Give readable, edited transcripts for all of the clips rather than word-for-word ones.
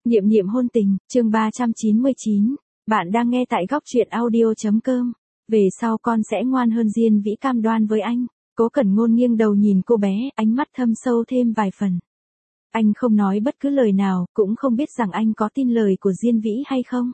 Niệm niệm hôn tình, chương 399. Bạn đang nghe tại góc truyện audio.com. Về sau con sẽ ngoan hơn, Diên Vĩ cam đoan với anh. Cố Cẩn Ngôn nghiêng đầu nhìn cô bé, ánh mắt thâm sâu thêm vài phần. Anh không nói bất cứ lời nào, cũng không biết rằng anh có tin lời của Diên Vĩ hay không.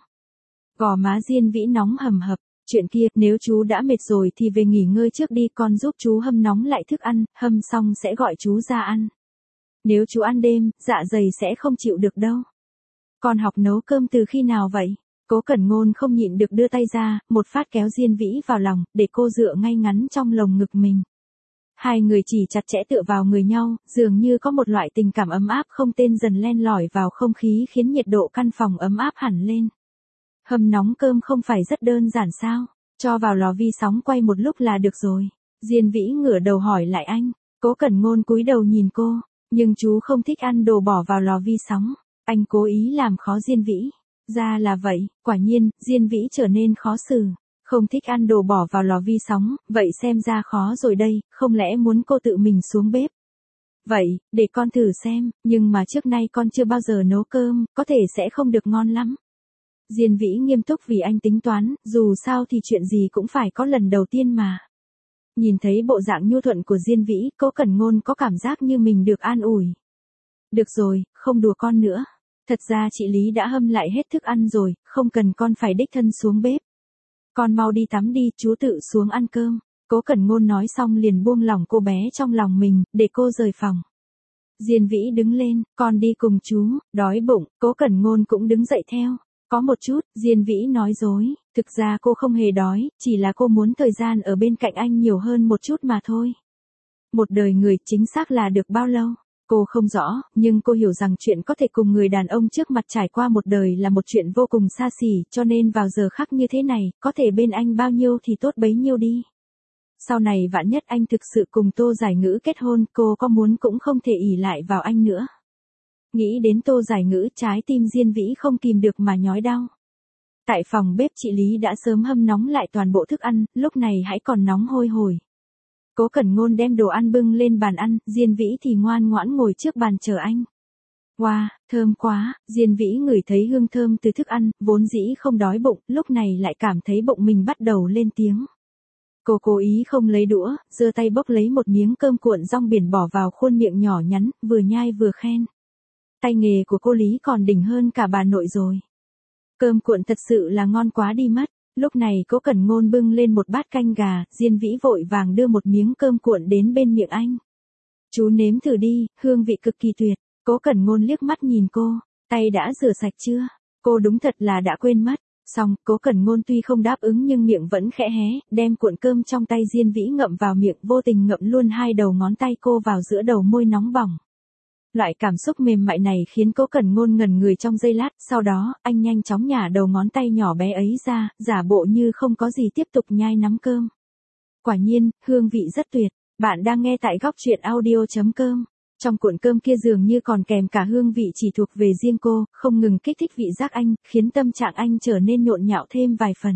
Gò má Diên Vĩ nóng hầm hập. Chuyện kia, nếu chú đã mệt rồi thì về nghỉ ngơi trước đi, con giúp chú hâm nóng lại thức ăn, hâm xong sẽ gọi chú ra ăn. Nếu chú ăn đêm, dạ dày sẽ không chịu được đâu. Con học nấu cơm từ khi nào vậy? Cố Cẩn Ngôn không nhịn được đưa tay ra, một phát kéo Diên Vĩ vào lòng, để cô dựa ngay ngắn trong lồng ngực mình. Hai người chỉ chặt chẽ tựa vào người nhau, dường như có một loại tình cảm ấm áp không tên dần len lỏi vào không khí, khiến nhiệt độ căn phòng ấm áp hẳn lên. Hầm nóng cơm không phải rất đơn giản sao? Cho vào lò vi sóng quay một lúc là được rồi. Diên Vĩ ngửa đầu hỏi lại anh. Cố Cẩn Ngôn cúi đầu nhìn cô, nhưng chú không thích ăn đồ bỏ vào lò vi sóng. Anh cố ý làm khó Diên Vĩ. Ra là vậy, quả nhiên, Diên Vĩ trở nên khó xử. Không thích ăn đồ bỏ vào lò vi sóng, vậy xem ra khó rồi đây, không lẽ muốn cô tự mình xuống bếp? Vậy, để con thử xem, nhưng mà trước nay con chưa bao giờ nấu cơm, có thể sẽ không được ngon lắm. Diên Vĩ nghiêm túc vì anh tính toán, dù sao thì chuyện gì cũng phải có lần đầu tiên mà. Nhìn thấy bộ dạng nhu thuận của Diên Vĩ, Cố Cẩn Ngôn có cảm giác như mình được an ủi. Được rồi, không đùa con nữa. Thật ra chị Lý đã hâm lại hết thức ăn rồi, không cần con phải đích thân xuống bếp. Con mau đi tắm đi, chú tự xuống ăn cơm. Cố Cẩn Ngôn nói xong liền buông lỏng cô bé trong lòng mình, để cô rời phòng. Diên Vĩ đứng lên, con đi cùng chú, đói bụng. Cố Cẩn Ngôn cũng đứng dậy theo. Có một chút, Diên Vĩ nói dối, thực ra cô không hề đói, chỉ là cô muốn thời gian ở bên cạnh anh nhiều hơn một chút mà thôi. Một đời người chính xác là được bao lâu? Cô không rõ, nhưng cô hiểu rằng chuyện có thể cùng người đàn ông trước mặt trải qua một đời là một chuyện vô cùng xa xỉ, cho nên vào giờ khắc như thế này, có thể bên anh bao nhiêu thì tốt bấy nhiêu đi. Sau này vạn nhất anh thực sự cùng Tô Giải Ngữ kết hôn, cô có muốn cũng không thể ỷ lại vào anh nữa. Nghĩ đến Tô Giải Ngữ, trái tim Diên Vĩ không kìm được mà nhói đau. Tại phòng bếp chị Lý đã sớm hâm nóng lại toàn bộ thức ăn, lúc này hãy còn nóng hôi hổi. Cố Cẩn Ngôn đem đồ ăn bưng lên bàn ăn, Diên Vĩ thì ngoan ngoãn ngồi trước bàn chờ anh. Wow, thơm quá, Diên Vĩ ngửi thấy hương thơm từ thức ăn, vốn dĩ không đói bụng, lúc này lại cảm thấy bụng mình bắt đầu lên tiếng. Cô cố ý không lấy đũa, giơ tay bốc lấy một miếng cơm cuộn rong biển bỏ vào khuôn miệng nhỏ nhắn, vừa nhai vừa khen. Tay nghề của cô Lý còn đỉnh hơn cả bà nội rồi. Cơm cuộn thật sự là ngon quá đi mất. Lúc này Cố Cẩn Ngôn bưng lên một bát canh gà, Diên Vĩ vội vàng đưa một miếng cơm cuộn đến bên miệng anh. Chú nếm thử đi, hương vị cực kỳ tuyệt. Cố Cẩn Ngôn liếc mắt nhìn cô, tay đã rửa sạch chưa? Cô đúng thật là đã quên mất. Xong, Cố Cẩn Ngôn tuy không đáp ứng nhưng miệng vẫn khẽ hé, đem cuộn cơm trong tay Diên Vĩ ngậm vào miệng, vô tình ngậm luôn hai đầu ngón tay cô vào giữa đầu môi nóng bỏng. Loại cảm xúc mềm mại này khiến Cố Cẩn Ngôn ngẩn người trong giây lát, sau đó, anh nhanh chóng nhả đầu ngón tay nhỏ bé ấy ra, giả bộ như không có gì tiếp tục nhai nắm cơm. Quả nhiên, hương vị rất tuyệt. Bạn đang nghe tại góc truyện audio.com. Trong cuộn cơm kia dường như còn kèm cả hương vị chỉ thuộc về riêng cô, không ngừng kích thích vị giác anh, khiến tâm trạng anh trở nên nhộn nhạo thêm vài phần.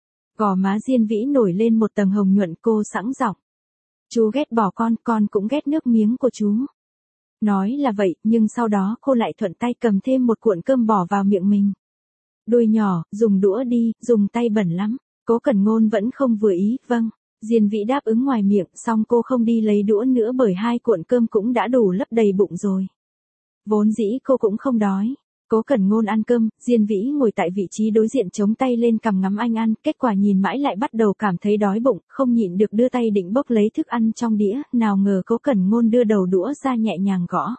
Gò má Diên Vĩ nổi lên một tầng hồng nhuận, cô sẵn giọng. Chú ghét bỏ con cũng ghét nước miếng của chú. Nói là vậy, nhưng sau đó cô lại thuận tay cầm thêm một cuộn cơm bỏ vào miệng mình. Đôi nhỏ, dùng đũa đi, dùng tay bẩn lắm. Cố Cẩn Ngôn vẫn không vừa ý, vâng. Diên Vĩ đáp ứng ngoài miệng, xong cô không đi lấy đũa nữa bởi hai cuộn cơm cũng đã đủ lấp đầy bụng rồi. Vốn dĩ cô cũng không đói. Cố Cẩn Ngôn ăn cơm, Diên Vĩ ngồi tại vị trí đối diện chống tay lên cằm ngắm anh ăn, kết quả nhìn mãi lại bắt đầu cảm thấy đói bụng, không nhịn được đưa tay định bốc lấy thức ăn trong đĩa, nào ngờ Cố Cẩn Ngôn đưa đầu đũa ra nhẹ nhàng gõ.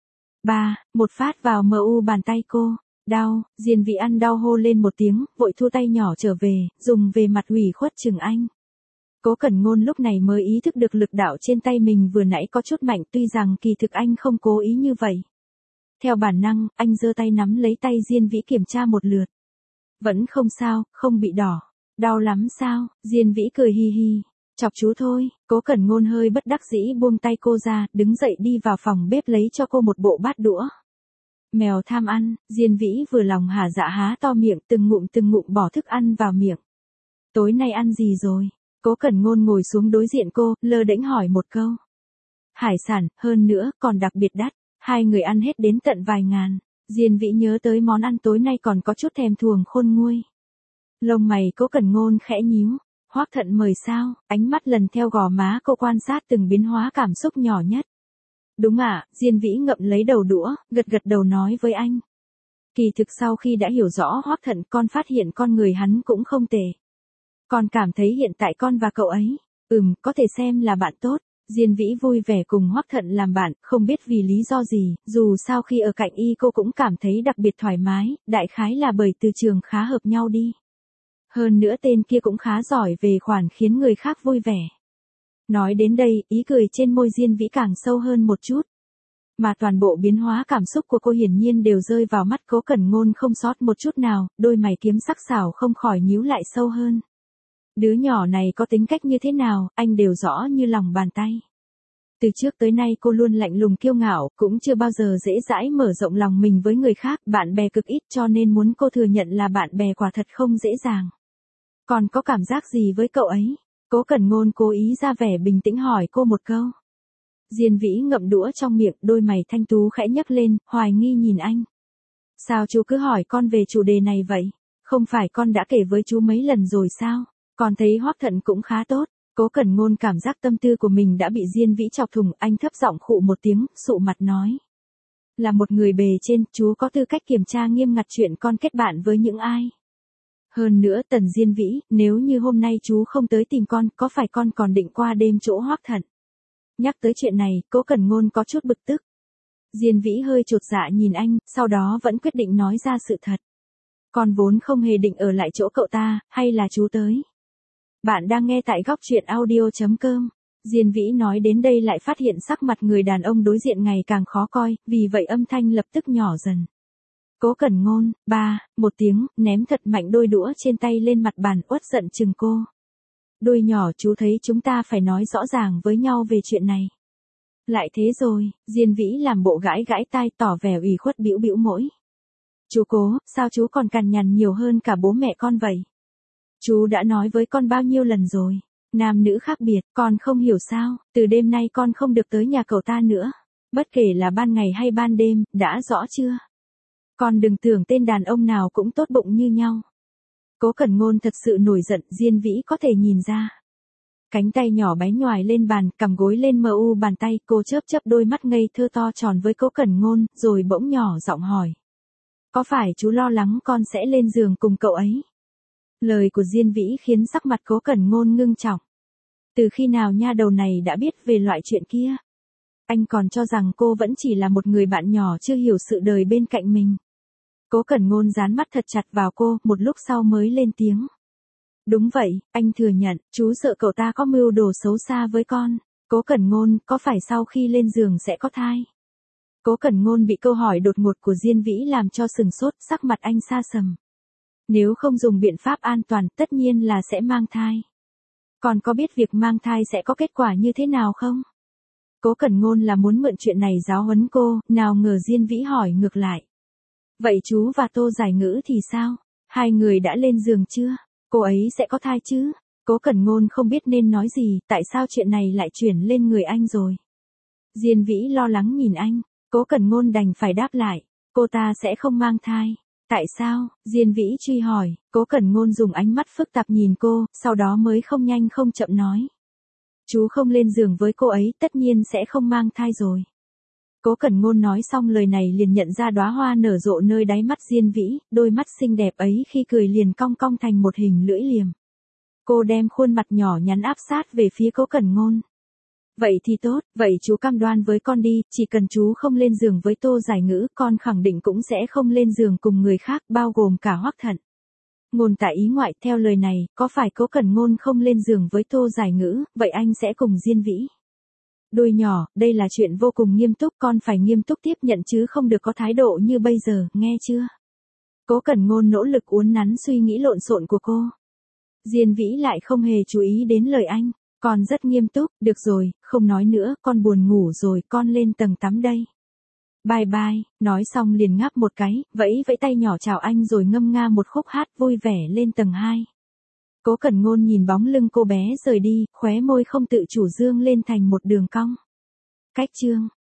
Một phát vào bàn tay cô. Đau, Diên Vĩ ăn đau hô lên một tiếng, vội thu tay nhỏ trở về, dùng về mặt ủy khuất chừng anh. Cố Cẩn Ngôn lúc này mới ý thức được lực đạo trên tay mình vừa nãy có chút mạnh, tuy rằng kỳ thực anh không cố ý như vậy. Theo bản năng, anh giơ tay nắm lấy tay Diên Vĩ kiểm tra một lượt. Vẫn không sao, không bị đỏ. Đau lắm sao? Diên Vĩ cười hi hi. Chọc chú thôi. Cố Cẩn Ngôn hơi bất đắc dĩ buông tay cô ra, đứng dậy đi vào phòng bếp lấy cho cô một bộ bát đũa. Mèo tham ăn, Diên Vĩ vừa lòng hả dạ há to miệng, từng ngụm bỏ thức ăn vào miệng. Tối nay ăn gì rồi? Cố Cẩn Ngôn ngồi xuống đối diện cô, lơ đễnh hỏi một câu. Hải sản, hơn nữa, còn đặc biệt đắt. Hai người ăn hết đến tận vài ngàn. Diên Vĩ nhớ tới món ăn tối nay còn có chút thèm thuồng khôn nguôi. Lông mày Cố Cẩn Ngôn khẽ nhíu. Hoắc Thận mời sao? Ánh mắt lần theo gò má cô quan sát từng biến hóa cảm xúc nhỏ nhất. Đúng ạ, Diên Vĩ ngậm lấy đầu đũa, gật gật đầu nói với anh. Kỳ thực sau khi đã hiểu rõ Hoắc Thận, con phát hiện con người hắn cũng không tệ. Con cảm thấy hiện tại con và cậu ấy, có thể xem là bạn tốt. Diên Vĩ vui vẻ cùng Hoắc Thận làm bạn, không biết vì lý do gì, dù sao khi ở cạnh y cô cũng cảm thấy đặc biệt thoải mái, đại khái là bởi từ trường khá hợp nhau đi. Hơn nữa tên kia cũng khá giỏi về khoản khiến người khác vui vẻ. Nói đến đây, ý cười trên môi Diên Vĩ càng sâu hơn một chút. Mà toàn bộ biến hóa cảm xúc của cô hiển nhiên đều rơi vào mắt Cố Cẩn Ngôn không sót một chút nào, đôi mày kiếm sắc sảo không khỏi nhíu lại sâu hơn. Đứa nhỏ này có tính cách như thế nào, anh đều rõ như lòng bàn tay. Từ trước tới nay cô luôn lạnh lùng kiêu ngạo, cũng chưa bao giờ dễ dãi mở rộng lòng mình với người khác, bạn bè cực ít cho nên muốn cô thừa nhận là bạn bè quả thật không dễ dàng. Còn có cảm giác gì với cậu ấy? Cố Cẩn Ngôn cố ý ra vẻ bình tĩnh hỏi cô một câu. Diên Vĩ ngậm đũa trong miệng, đôi mày thanh tú khẽ nhấc lên, hoài nghi nhìn anh. Sao chú cứ hỏi con về chủ đề này vậy? Không phải con đã kể với chú mấy lần rồi sao? Con thấy Hoắc Thận cũng khá tốt. Cố Cẩn Ngôn cảm giác tâm tư của mình đã bị Diên Vĩ chọc thủng, anh thấp giọng khụ một tiếng, sụ mặt nói. Là một người bề trên, chú có tư cách kiểm tra nghiêm ngặt chuyện con kết bạn với những ai. Hơn nữa Tần Diên Vĩ, nếu như hôm nay chú không tới tìm con, có phải con còn định qua đêm chỗ Hoắc Thận? Nhắc tới chuyện này, Cố Cẩn Ngôn có chút bực tức. Diên Vĩ hơi chột dạ nhìn anh, sau đó vẫn quyết định nói ra sự thật. Con vốn không hề định ở lại chỗ cậu ta, hay là chú tới? Bạn đang nghe tại góc truyện audio.com. Diên Vĩ nói đến đây lại phát hiện sắc mặt người đàn ông đối diện ngày càng khó coi, vì vậy âm thanh lập tức nhỏ dần. Cố Cẩn Ngôn, một tiếng, ném thật mạnh đôi đũa trên tay lên mặt bàn, uất giận chừng cô. Đôi nhỏ, chú thấy chúng ta phải nói rõ ràng với nhau về chuyện này. Lại thế rồi, Diên Vĩ làm bộ gãi gãi tai, tỏ vẻ ủy khuất bĩu bĩu mũi. Chú Cố, sao chú còn cằn nhằn nhiều hơn cả bố mẹ con vậy? Chú đã nói với con bao nhiêu lần rồi, nam nữ khác biệt, con không hiểu sao, từ đêm nay con không được tới nhà cậu ta nữa. Bất kể là ban ngày hay ban đêm, đã rõ chưa? Con đừng tưởng tên đàn ông nào cũng tốt bụng như nhau. Cố Cẩn Ngôn thật sự nổi giận, Diên Vĩ có thể nhìn ra. Cánh tay nhỏ bé nhoài lên bàn, cầm gối lên mờ u bàn tay, cô chớp chớp đôi mắt ngây thơ to tròn với Cố Cẩn Ngôn, rồi bỗng nhỏ giọng hỏi. Có phải chú lo lắng con sẽ lên giường cùng cậu ấy? Lời của Diên Vĩ khiến sắc mặt Cố Cẩn Ngôn ngưng trọng. Từ khi nào nha đầu này đã biết về loại chuyện kia? Anh còn cho rằng cô vẫn chỉ là một người bạn nhỏ chưa hiểu sự đời bên cạnh mình. Cố Cẩn Ngôn dán mắt thật chặt vào cô, một lúc sau mới lên tiếng. Đúng vậy, anh thừa nhận, chú sợ cậu ta có mưu đồ xấu xa với con. Cố Cẩn Ngôn, có phải sau khi lên giường sẽ có thai? Cố Cẩn Ngôn bị câu hỏi đột ngột của Diên Vĩ làm cho sừng sốt, sắc mặt anh sa sầm. Nếu không dùng biện pháp an toàn, tất nhiên là sẽ mang thai. Còn có biết việc mang thai sẽ có kết quả như thế nào không? Cố Cẩn Ngôn là muốn mượn chuyện này giáo huấn cô, nào ngờ Diên Vĩ hỏi ngược lại. Vậy chú và Tô Giải Ngữ thì sao? Hai người đã lên giường chưa? Cô ấy sẽ có thai chứ? Cố Cẩn Ngôn không biết nên nói gì, tại sao chuyện này lại chuyển lên người anh rồi? Diên Vĩ lo lắng nhìn anh, Cố Cẩn Ngôn đành phải đáp lại, cô ta sẽ không mang thai. Tại sao? Diên Vĩ truy hỏi, Cố Cẩn Ngôn dùng ánh mắt phức tạp nhìn cô, sau đó mới không nhanh không chậm nói. Chú không lên giường với cô ấy, tất nhiên sẽ không mang thai rồi. Cố Cẩn Ngôn nói xong lời này liền nhận ra đóa hoa nở rộ nơi đáy mắt Diên Vĩ, đôi mắt xinh đẹp ấy khi cười liền cong cong thành một hình lưỡi liềm. Cô đem khuôn mặt nhỏ nhắn áp sát về phía Cố Cẩn Ngôn. Vậy thì tốt, vậy chú cam đoan với con đi, chỉ cần chú không lên giường với Tô Giải Ngữ, con khẳng định cũng sẽ không lên giường cùng người khác, bao gồm cả Hoắc Thận. Ngôn tại ý ngoại, theo lời này, có phải Cố Cẩn Ngôn không lên giường với Tô Giải Ngữ, vậy anh sẽ cùng Diên Vĩ. Đôi nhỏ, đây là chuyện vô cùng nghiêm túc, con phải nghiêm túc tiếp nhận chứ không được có thái độ như bây giờ, nghe chưa? Cố Cẩn Ngôn nỗ lực uốn nắn suy nghĩ lộn xộn của cô. Diên Vĩ lại không hề chú ý đến lời anh, con rất nghiêm túc, được rồi, không nói nữa, con buồn ngủ rồi, con lên tầng tắm đây. Bye bye, nói xong liền ngáp một cái, vẫy vẫy tay nhỏ chào anh rồi ngâm nga một khúc hát vui vẻ lên tầng 2. Cố Cẩn Ngôn nhìn bóng lưng cô bé rời đi, khóe môi không tự chủ dương lên thành một đường cong. Cách chương